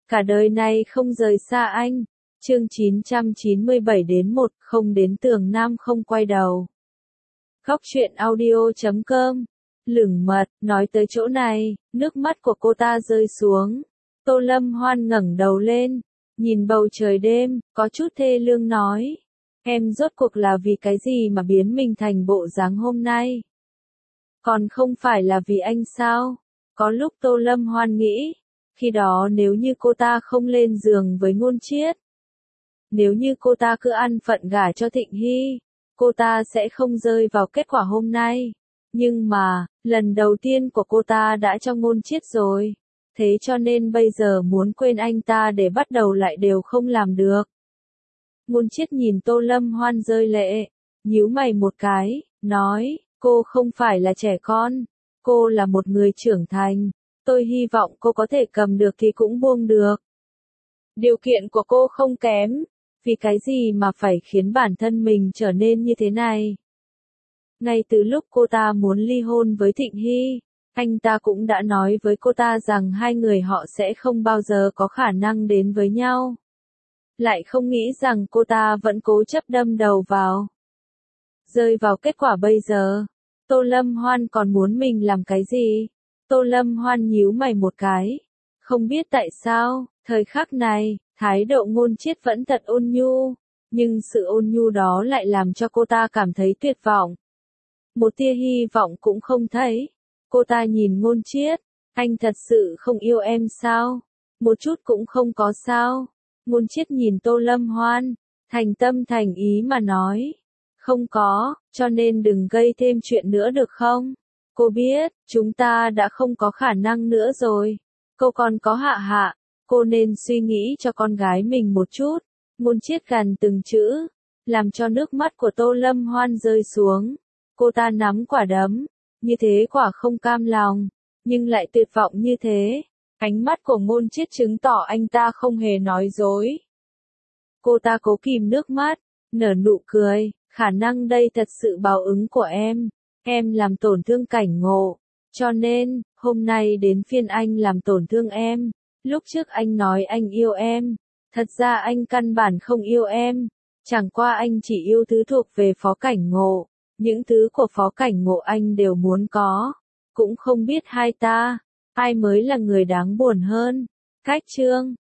cả đời này không rời xa anh. Chương 997 đến 1, không đến tường Nam không quay đầu. Góc truyện audio.com. Lửng mật, nói tới chỗ này, nước mắt của cô ta rơi xuống. Tô Lâm Hoan ngẩng đầu lên, nhìn bầu trời đêm, có chút thê lương nói. Em rốt cuộc là vì cái gì mà biến mình thành bộ dáng hôm nay? Còn không phải là vì anh sao? Có lúc Tô Lâm Hoan nghĩ, khi đó nếu như cô ta không lên giường với Ngôn Chiết, nếu như cô ta cứ ăn phận gả cho Thịnh Hy, cô ta sẽ không rơi vào kết quả hôm nay. Nhưng mà, lần đầu tiên của cô ta đã cho Ngôn Chiết rồi. Thế cho nên bây giờ muốn quên anh ta để bắt đầu lại đều không làm được. Ngôn Chiết nhìn Tô Lâm Hoan rơi lệ, nhíu mày một cái, nói, cô không phải là trẻ con, cô là một người trưởng thành, tôi hy vọng cô có thể cầm được thì cũng buông được. Điều kiện của cô không kém, vì cái gì mà phải khiến bản thân mình trở nên như thế này? Ngay từ lúc cô ta muốn ly hôn với Thịnh Hy, anh ta cũng đã nói với cô ta rằng hai người họ sẽ không bao giờ có khả năng đến với nhau. Lại không nghĩ rằng cô ta vẫn cố chấp đâm đầu vào. Rơi vào kết quả bây giờ, Tô Lâm Hoan còn muốn mình làm cái gì? Tô Lâm Hoan nhíu mày một cái. Không biết tại sao, thời khắc này, thái độ Ngôn Chiết vẫn thật ôn nhu, nhưng sự ôn nhu đó lại làm cho cô ta cảm thấy tuyệt vọng. Một tia hy vọng cũng không thấy. Cô ta nhìn Ngôn Chiết, anh thật sự không yêu em sao? Một chút cũng không có sao? Ngôn Chiết nhìn Tô Lâm Hoan, thành tâm thành ý mà nói. Không có, cho nên đừng gây thêm chuyện nữa được không? Cô biết, chúng ta đã không có khả năng nữa rồi. Cô còn có Hạ Hạ, cô nên suy nghĩ cho con gái mình một chút. Ngôn Chiết gằn từng chữ, làm cho nước mắt của Tô Lâm Hoan rơi xuống. Cô ta nắm quả đấm, như thế quả không cam lòng, nhưng lại tuyệt vọng như thế. Ánh mắt của Ngôn Chiết chứng tỏ anh ta không hề nói dối. Cô ta cố kìm nước mắt, nở nụ cười, khả năng đây thật sự báo ứng của em làm tổn thương Cảnh Ngộ, cho nên, hôm nay đến phiên anh làm tổn thương em. Lúc trước anh nói anh yêu em, thật ra anh căn bản không yêu em, chẳng qua anh chỉ yêu thứ thuộc về Phó Cảnh Ngộ, những thứ của Phó Cảnh Ngộ anh đều muốn có, cũng không biết hai ta, ai mới là người đáng buồn hơn. Cách chương